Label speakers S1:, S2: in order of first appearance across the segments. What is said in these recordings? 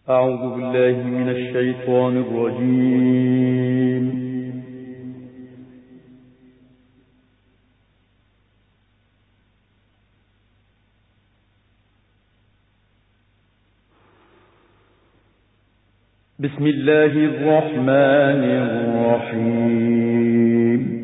S1: أعوذ بالله من الشيطان الرجيم. بسم الله الرحمن الرحيم.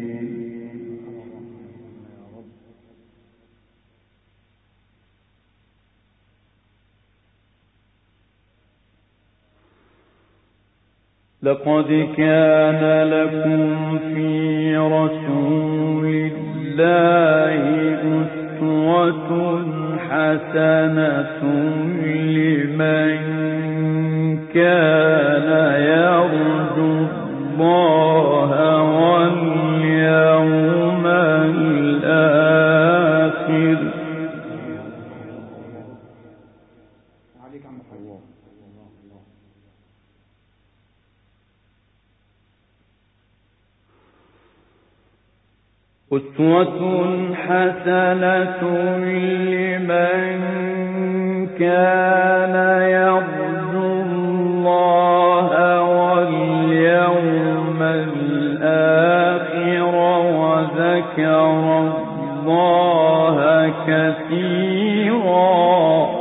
S1: لقد كان لكم في رسول الله أسوة حسنة لمن كان يرجو الله واليوم الآخر. أسوة حسنة لمن كان يرجو الله واليوم الآخر وذكر الله كثيرا.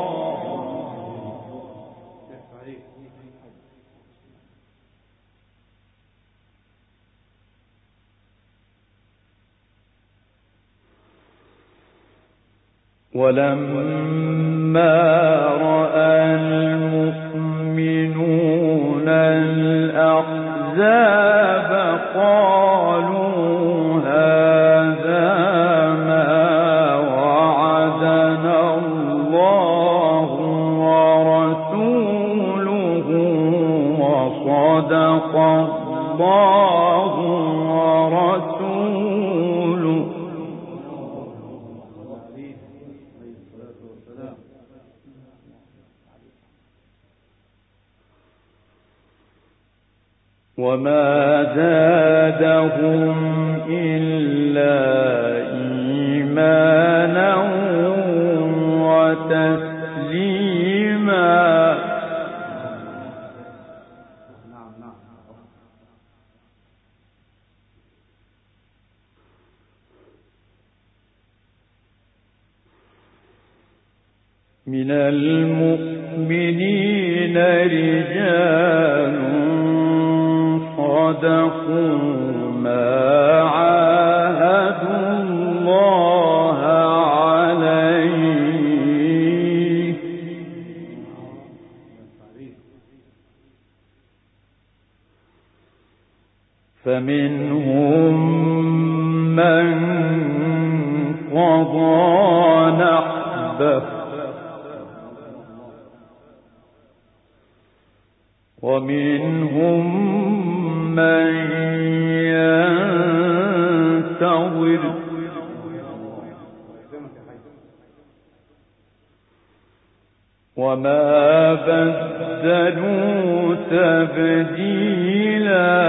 S1: ولما رأى المؤمنون الأحزاب قالوا هذا ما وعدنا الله ورسوله وصدق الله ورسوله. وما زادهم إلا إيمانا وتسليما. من المؤمنين رجال صدقوا ما عاهدوا الله عليه فمنهم من قضى نحبه ومنهم من ينتظر وما بدلوا تبديلا.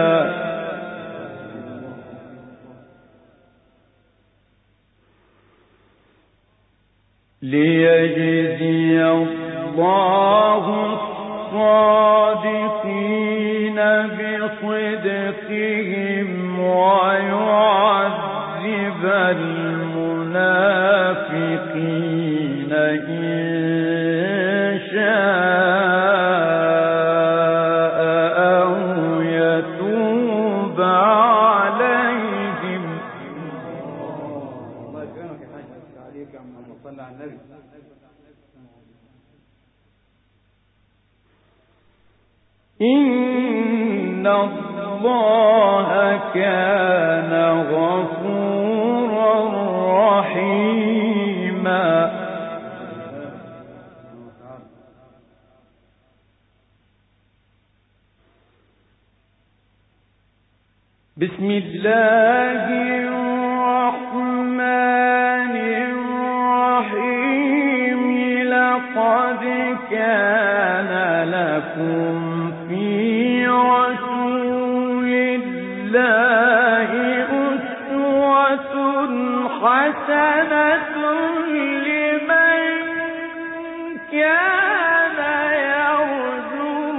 S1: ليجزي الله الصادقين بصدقهم ويعذب المنافقين إن شاء أو يتوب عليهم. الله يكرمك يا حاج عليك يا عم صلى على النبي. إن الله كان غفورا رحيما. بسم الله الرحمن الرحيم. لقد كان لكم في رسول الله أسوة حسنة لمن كان يرجو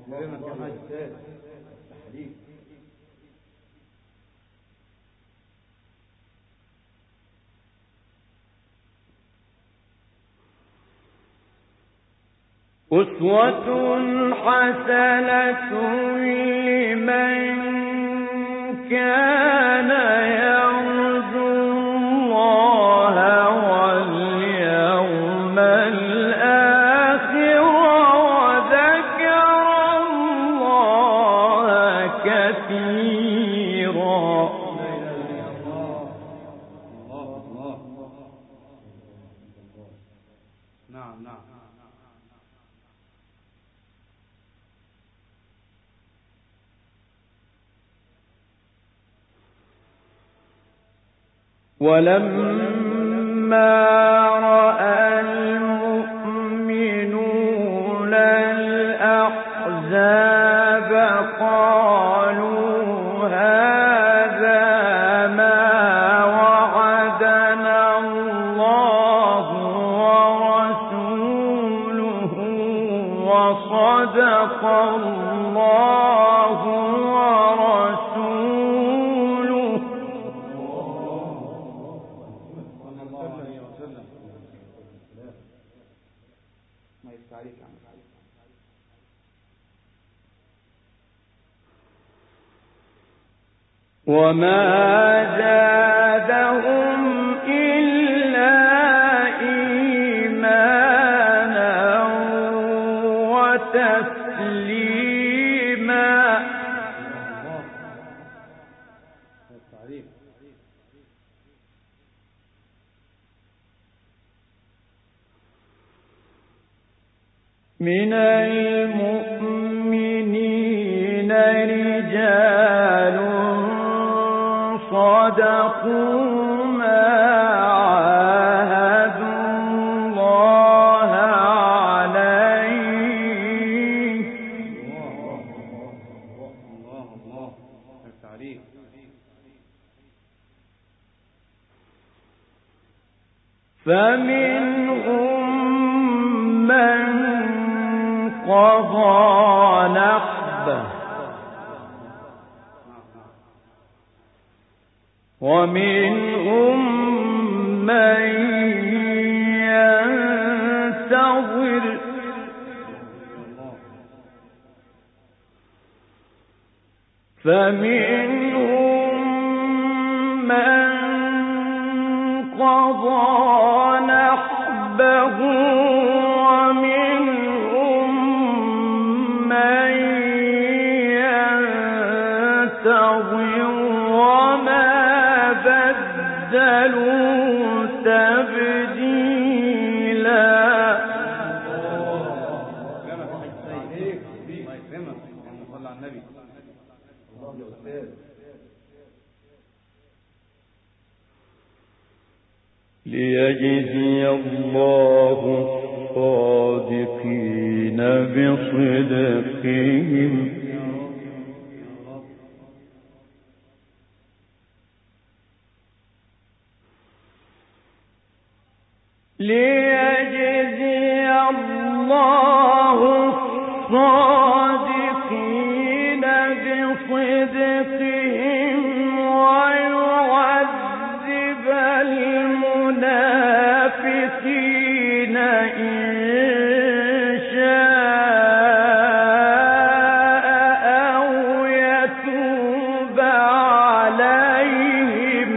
S1: أسوة حسنة لمن كان يرجو الله واليوم الآخر وذكر الله كثيرا. ولما رأى المؤمنون الأحزاب قالوا هذا ما وعدنا الله ورسوله وصدق الله ورسوله. وما زادهم إلا إيمانا وتسليما. من المؤمنين رجال صدقوا ما عاهدوا الله عليه فمنهم من قضى نحبه ومنهم من ينتظر فمنهم من قضى نحبه ومنهم من ينتظر وما بدلوا تبديلا. ليجزي الله الصادقين بصدقهم ليجزي الله الصادقين بصدقهم ويعذب المنافقين إن شاء أو يتوب عليهم.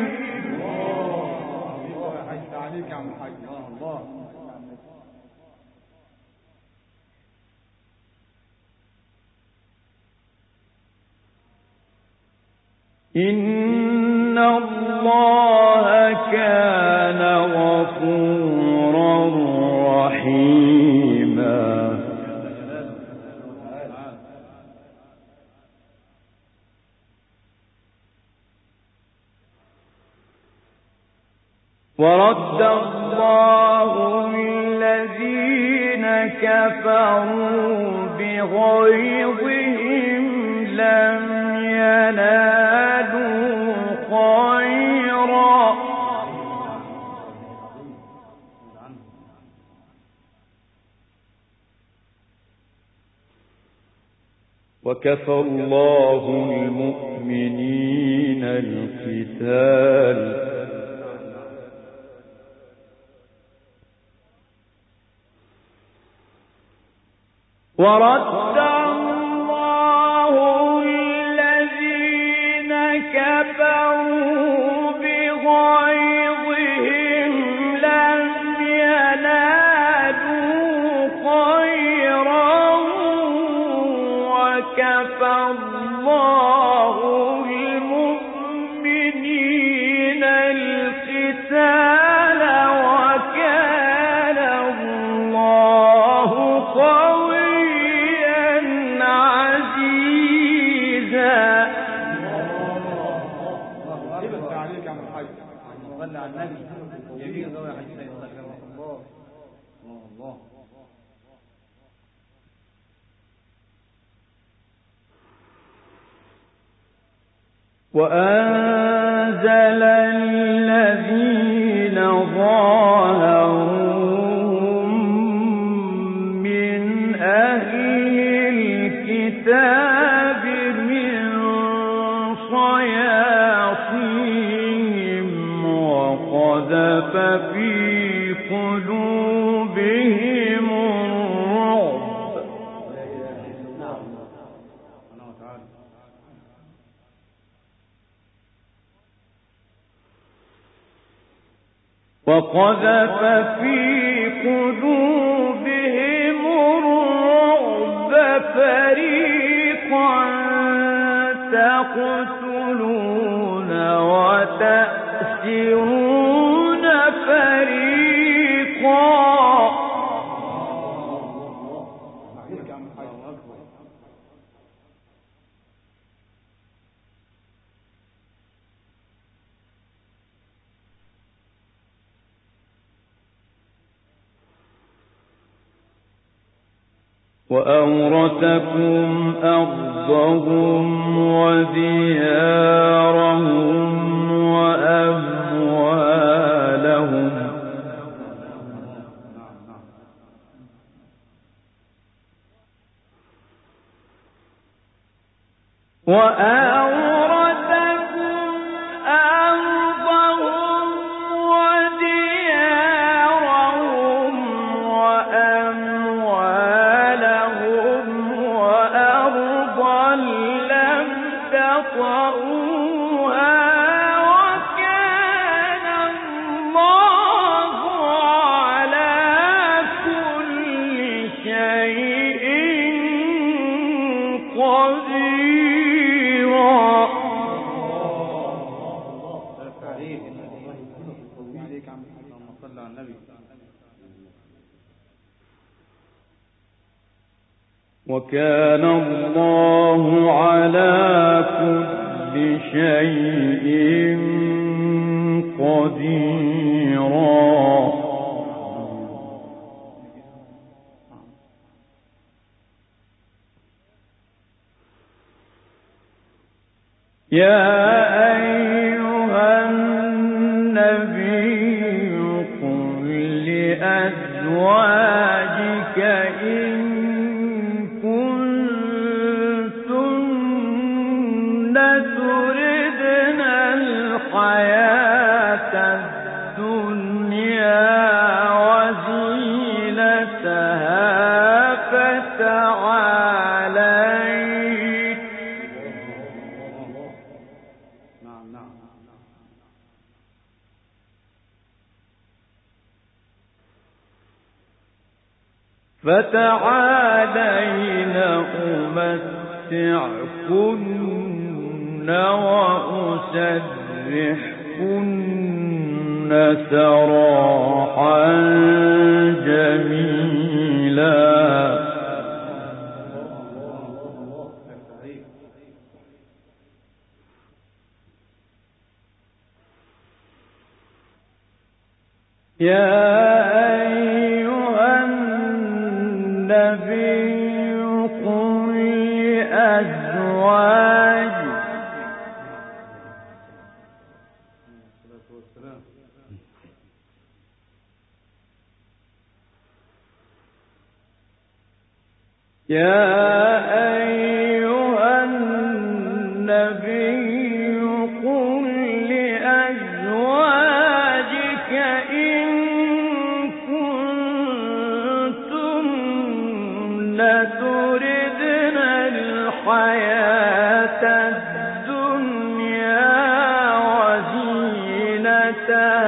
S1: إن الله كان غفورا رحيما. ورد الله الذين كفروا بغيظهم لم ينالوا خيرا وكفى الله المؤمنين القتال ورد الله الذين كفروا بغيظهم لم ينالوا خيرا وكفى الله المؤمنين القتال وكان الله قويا عزيزا. وأنزل الذين ظاهروهم من أهل الكتاب من صياصيهم وقذف في قلوبهم الرعب فريقا تقتلون وتأسرون فريقا. وأورثكم أرضهم وديارهم وأموالهم وكان الله على كل شيء قديرا. يا أيها النبي قل لأزواجك إن كنتن تردن الحياة الدنيا وزينتها فتعالين أمتعكن وأسرحكن سراحا جميلا. يا أيها النبي قل لأزواجك يا أيها الحياة الدنيا وزينتها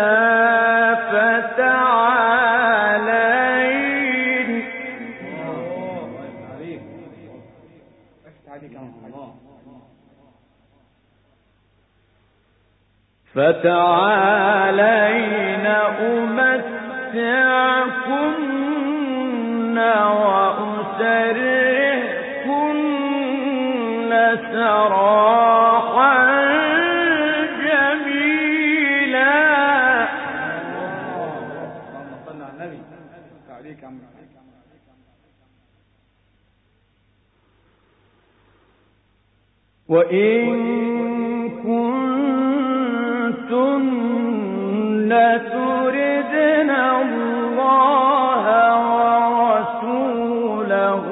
S1: فتعالين أمتعكن وأسرحكن سراحا جميلا. اللهم صل على النبي. عليك عم. وإن كنتن تردن الله ورسوله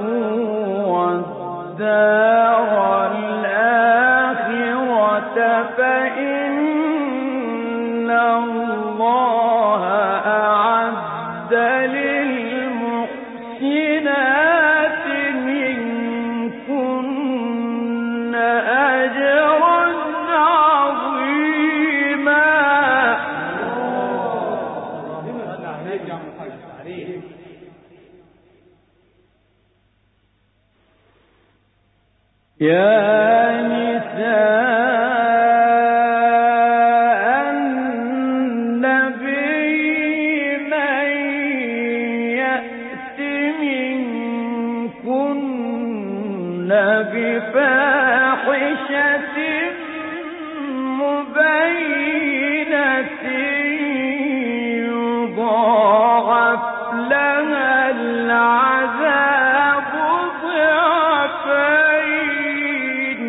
S1: والدار الآخرة فإن الله أعد للمحسنات منكن أجرا عظيما. يا نساء النبي من يأت منكن بفاحشة مبينة يضاعف لها العذاب ضعفين.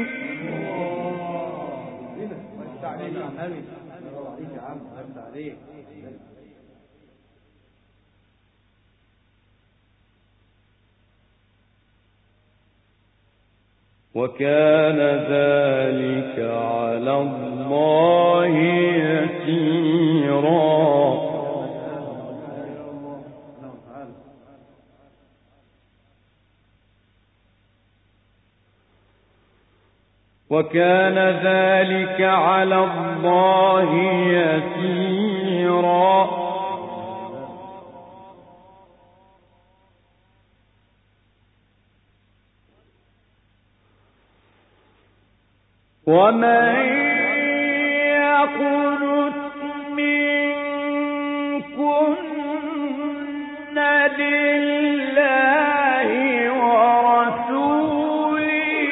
S1: وكان ذلك على الله يسيرا. وكان ذلك على الله يسيرا. ومن يقنت منكن لله ورسوله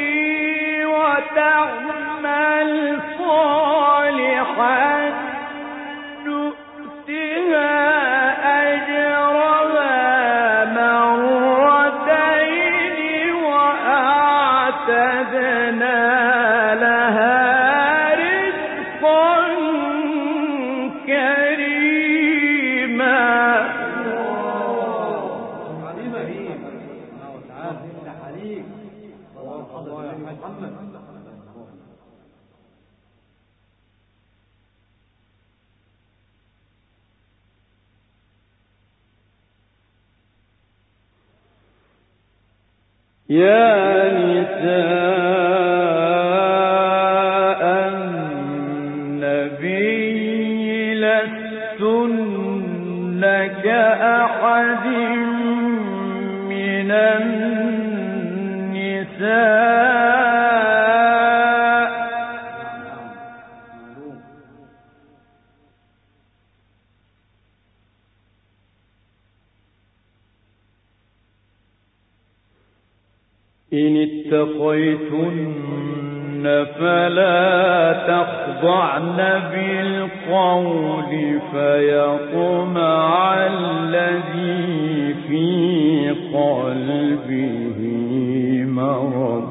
S1: وتعمل صالحا نؤتها أجرها مرتين وأعتدنا يا نساء النبي لستن كأحد من النساء إن اتقيتن فلا تخضعن بالقول فيطمع الذي في قلبه مرض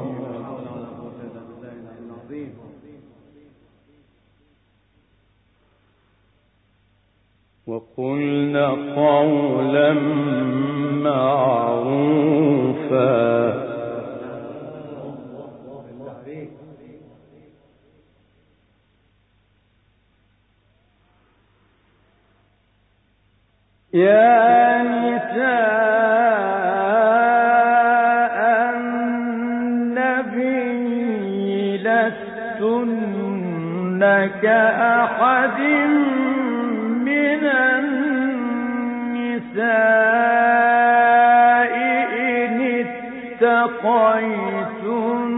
S1: وقلن قولا معروفا. يا نساء النبي لستن كأحد من النساء إن اتقيتن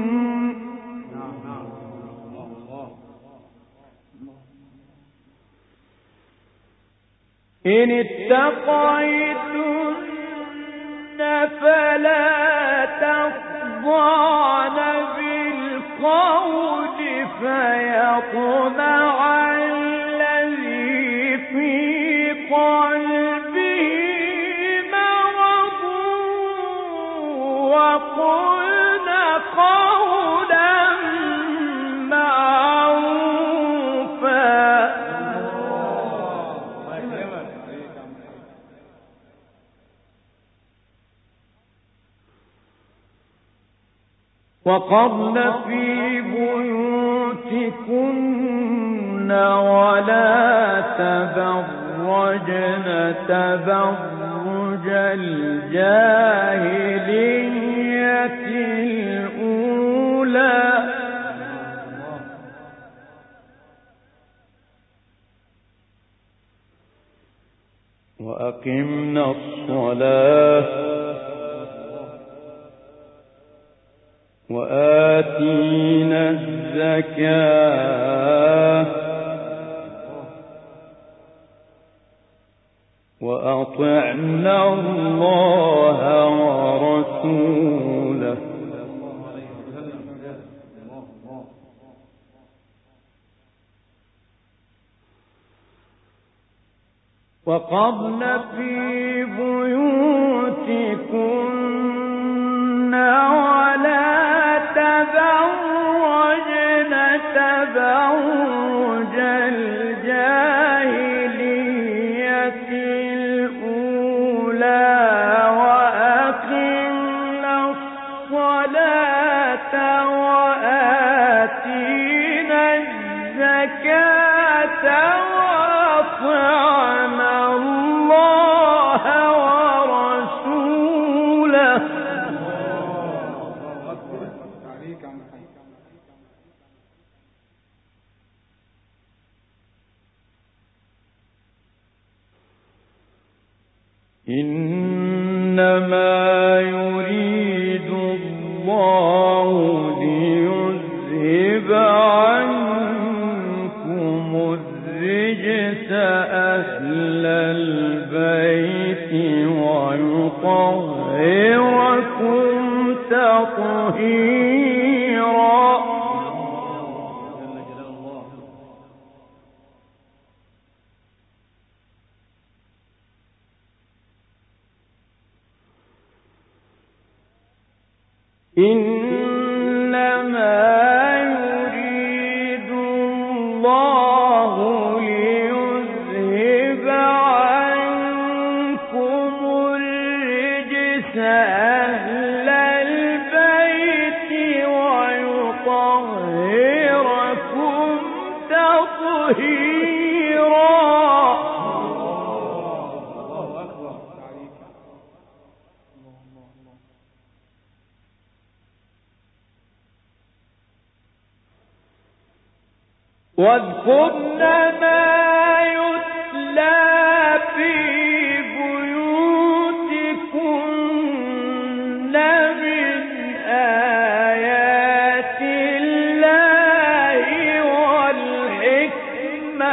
S1: فلا تخضعن بالقول فيطمع الذي في قلبه مرض وقلن قولا معروفا. وقرن في بيوتكن ولا تبرجن تبرج الجاهلية الأولى وأقمنا الصلاة وآتينا الزكاة وأطعنا الله ورسوله وقرن في بيوتكن ولا تبرجن تبرج الجاهلية الأولى وأقمنا الصلاة وآتينا الزكاة وأطعنا الله ورسوله إنما يريد الله ليذهب عنكم الرجس أهل البيت ويطهركم تطهيرا. إنما يريد الله ليذهب عنكم الرجس أهل البيت ويطهركم تطهيرا. واذكرن ما يتلى في بيوتكن من آيات الله والحكمة.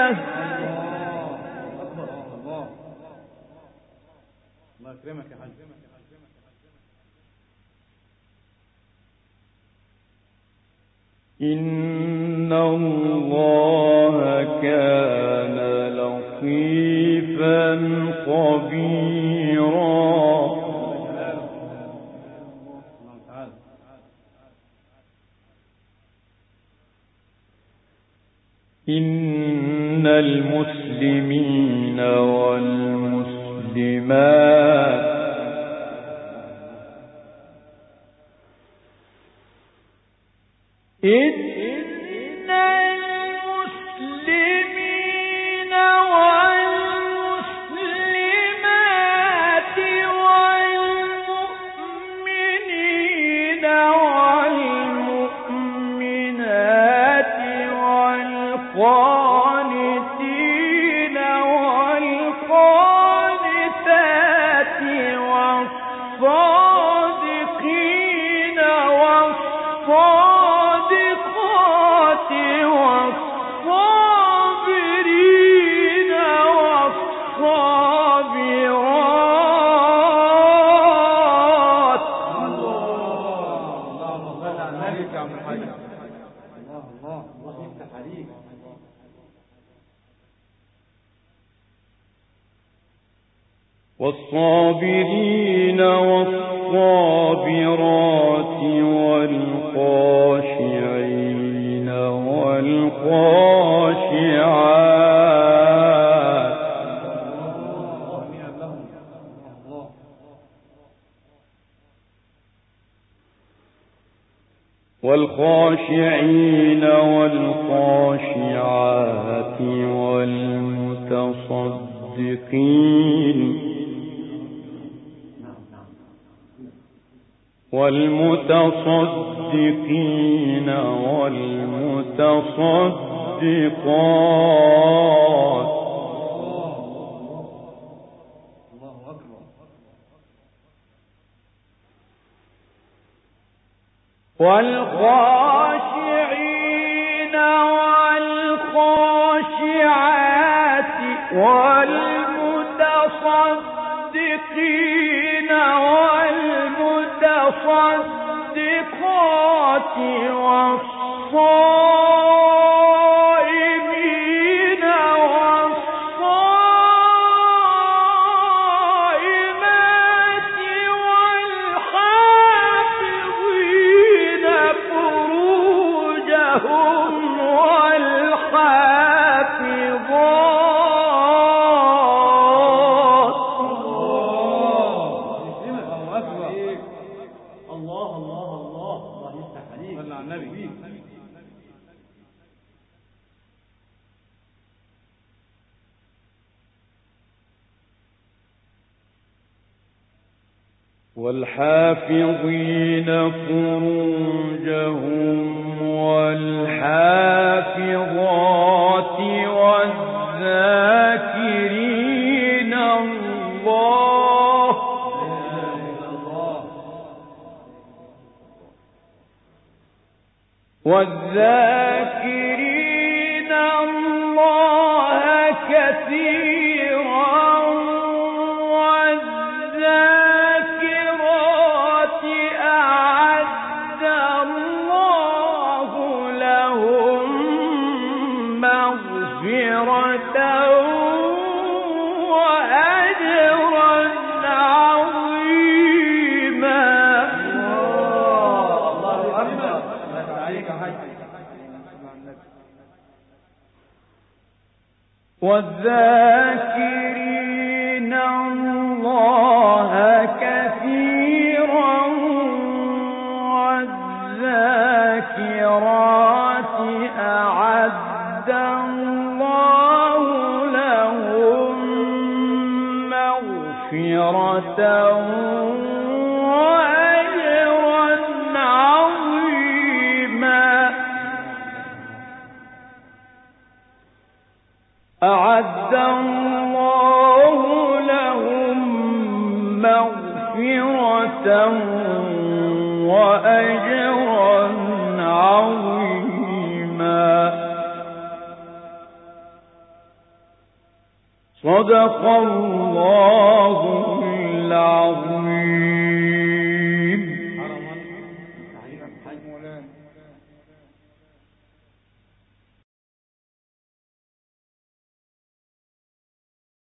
S1: الله يكرمك يا حاج. إن الله كان لطيفا خبيرا. إن المسلمين والمسلمات إن المسلمين والمسلمات والمؤمنين والمؤمنات والقانتين والقانتات والصادقين والصادقات والصابرين والصابرات.
S2: اللهم صل على النبي يا عم الحاج. الله يفتح عليك.
S1: والصابرين والصابرات والخاشعين والخاشعات والخاشعين والخاشعات والمتصدقين والمتصدقات والخاشعين والخاشعات والمتصدقين والمتصدقات والصائمين والصائمات والحافظين فروجهم والحافظين فروجهم والحافظات والذاكرين الله والذاكرين الله كثيرا والذاكرات أعد الله لهم مغفرة وأجرا عظيما. والذاكرين الله كثيرا والذاكرات أعد الله لهم مغفرة وأجرا عظيما. أعد الله لهم مغفرة وأجرا عظيما. صدق الله